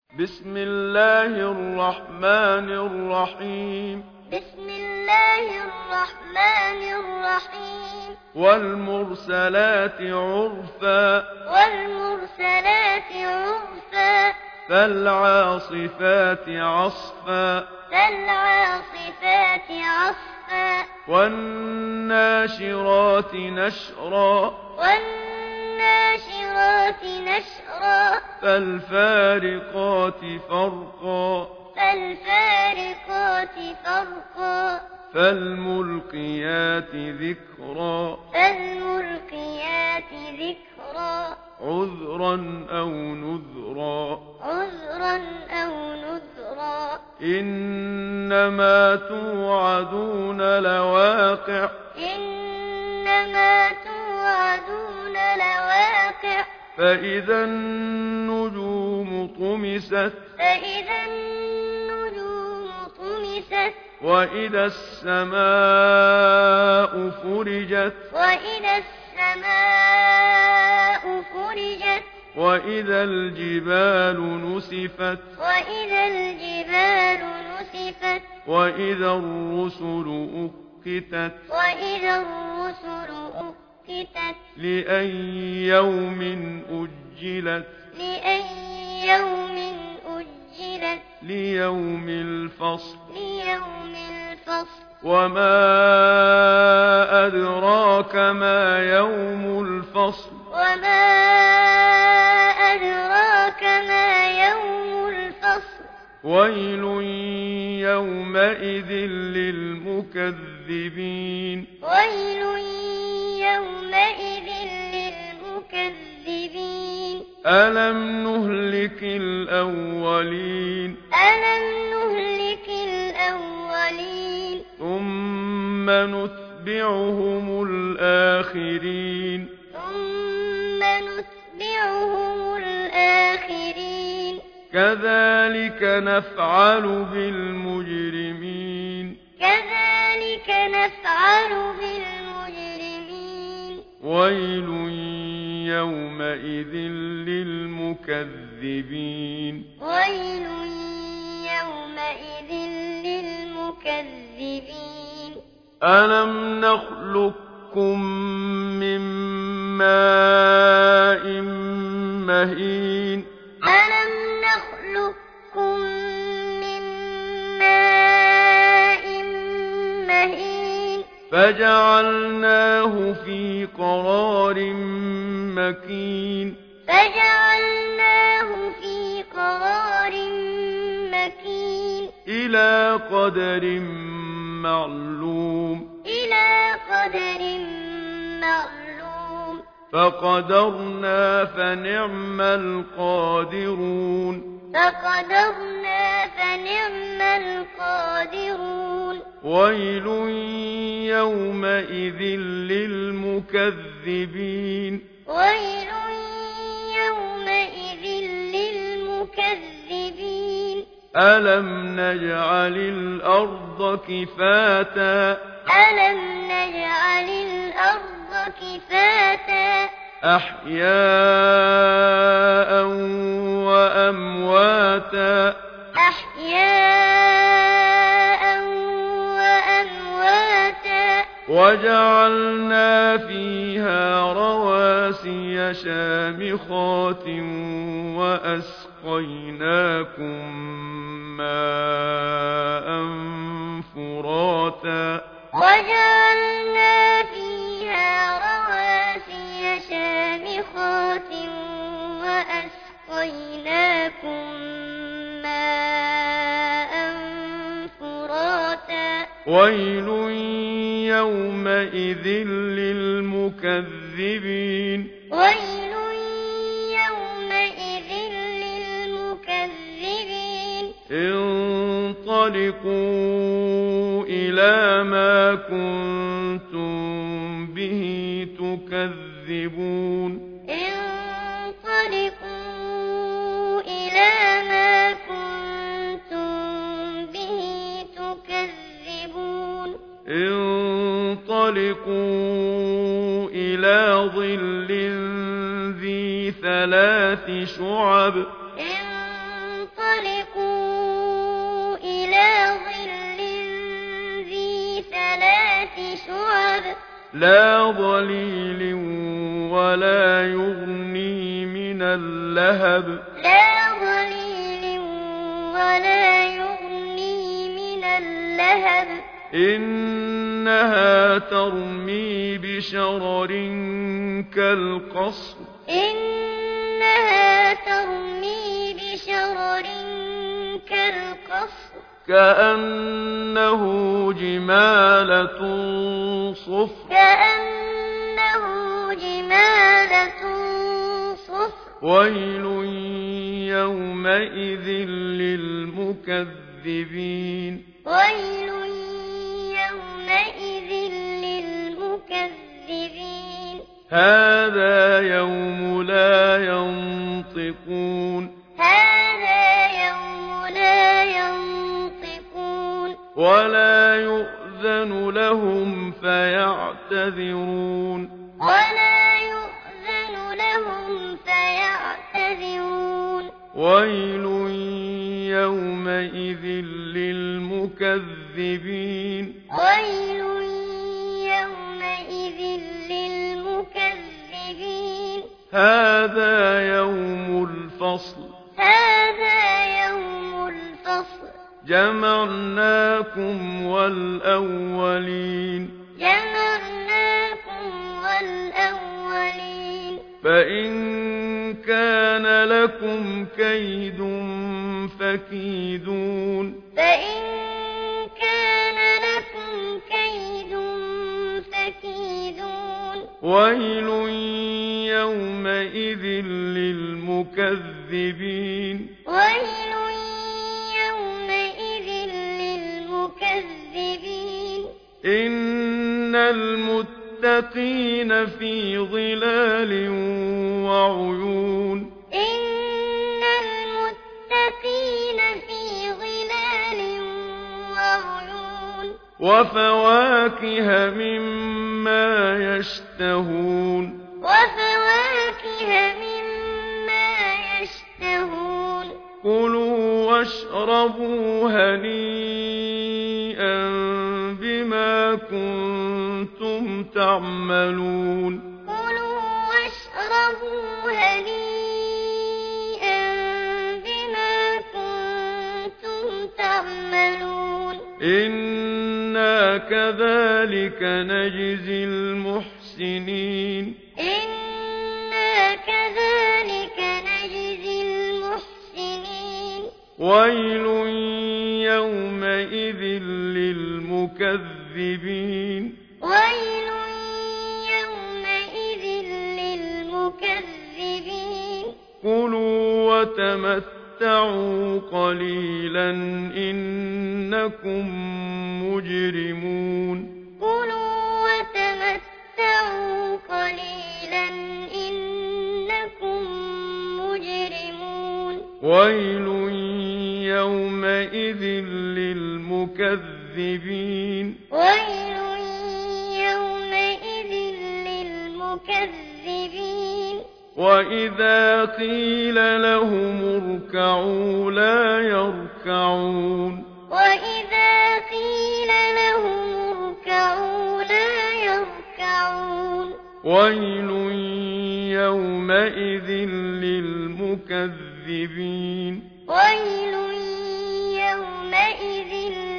بسم الله الرحمن الرحيم بسم الله الرحمن الرحيم والمرسلات عرفا والمرسلات عرفا فالعاصفات عصفا فالعاصفات عصفا والناشرات نشرا والناشرات نشرا فالفارقات فرقا فالفارقات فرقا فالملقيات ذكرا فالملقيات ذكرا عذرا أو نذرا عذرا أو نذرا إنما توعدون لواقع إنما توعدون لواقع فإذا النجوم طمست فإذا النجوم طمست وإذا السماء فرجت وإذا السماء فرجت وإذا الجبال نسفت وإذا الجبال نسفت وإذا الرسل أقتت وإذا الرسل أقتت لأي يوم أجلت لأي يوم أجلت ليوم الفصل ليوم الفصل وما أدراك ما يوم الفصل وما أدراك ما يوم الفصل ويل يومئذ للمكذبين ويل يومئذ للمكذبين ألم نهلك الأولين ألم نهلك الأولين ثم نتبعهم الآخرين ثم نتبعهم الآخرين كذلك نفعل بالمجرمين كذلك نفعل بالمجرمين ويل يومئذ للمكذبين ويل يومئذ للمكذبين ألم نخلقكم من ماء مهين ألم نخلقكم من ماء مهين فجعلناه في قرار مكين فجعلناه في قرار مكين إلى قدر معلوم إلى قدر معلوم فقدرنا فنعم القادرون فقدرنا فنعم القادرون ويل يومئذ للمكذبين ويل يومئذ للمكذبين ألم نجعل الأرض كفاتا ألم نجعل الأرض كفاتا أحياء وأمواتا أحياء وأمواتا وجعلنا فيها رواسي شامخات وأسقيناكم ماء فراتا وجعلنا فيها رواسي شامخات وأسقيناكم ماء فراتا ويل يومئذ للمكذبين ويل يومئذ للمكذبين انطلقوا إلى ما كنتم به تكذبون انطلقوا إلى ما كنتم به تكذبون انطلقوا إلى ظل ذي ثلاث شعب انطلقوا شعب لا ظليل ولا يغني من اللهب لا ظليل ولا يغني من اللهب إنها ترمي بشرر كالقصر إنها ترمي بشرر كالقصر كأنه جمالة صفر كأنه جمالة صفر ويل يومئذ للمكذبين ويل يومئذ للمكذبين هذا يوم لا ينطقون هذا يوم لا ينطقون ولا يؤذن لهم فيعتذرون ولا يؤذن لهم فيعتذرون ويل يومئذ للمكذبين ويل يومئذ للمكذبين هذا يوم الفصل هذا يوم الفصل جمعناكم والأولين جمعناكم والأولين فإن كان لكم كيد فكيدون فإن كان لكم كيد فكيدون ويل يومئذ للمكذبين ويل يومئذ للمكذبين إن المتقين في ظلال وعيون إن المتقين في ظلال وعيون وفواكه مما يشتهون وفواكه مما يشتهون كلوا واشربوا هنيئا بما كنتم تعملون كلوا واشربوا هنيئا بما كنتم تعملون إنا كذلك نجزي المحسنين إنا كذلك نجزي المحسنين ويل يومئذ للمكذبين ويل يومئذ للمكذبين كلوا وتمتعوا قليلا إنكم مجرمون كلوا وتمتعوا قليلا إنكم مجرمون ويل يومئذ للمكذبين ويل يومئذ للمكذبين وإذا قيل لهم اركعوا لا يركعون وإذا قيل لهم اركعوا لا يركعون ويل يومئذ للمكذبين ويل يومئذ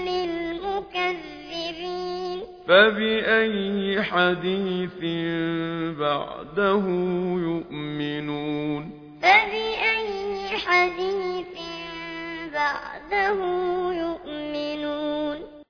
للمكذبين فبأي حديث بعده يؤمنون فبأي حديث بعده يؤمنون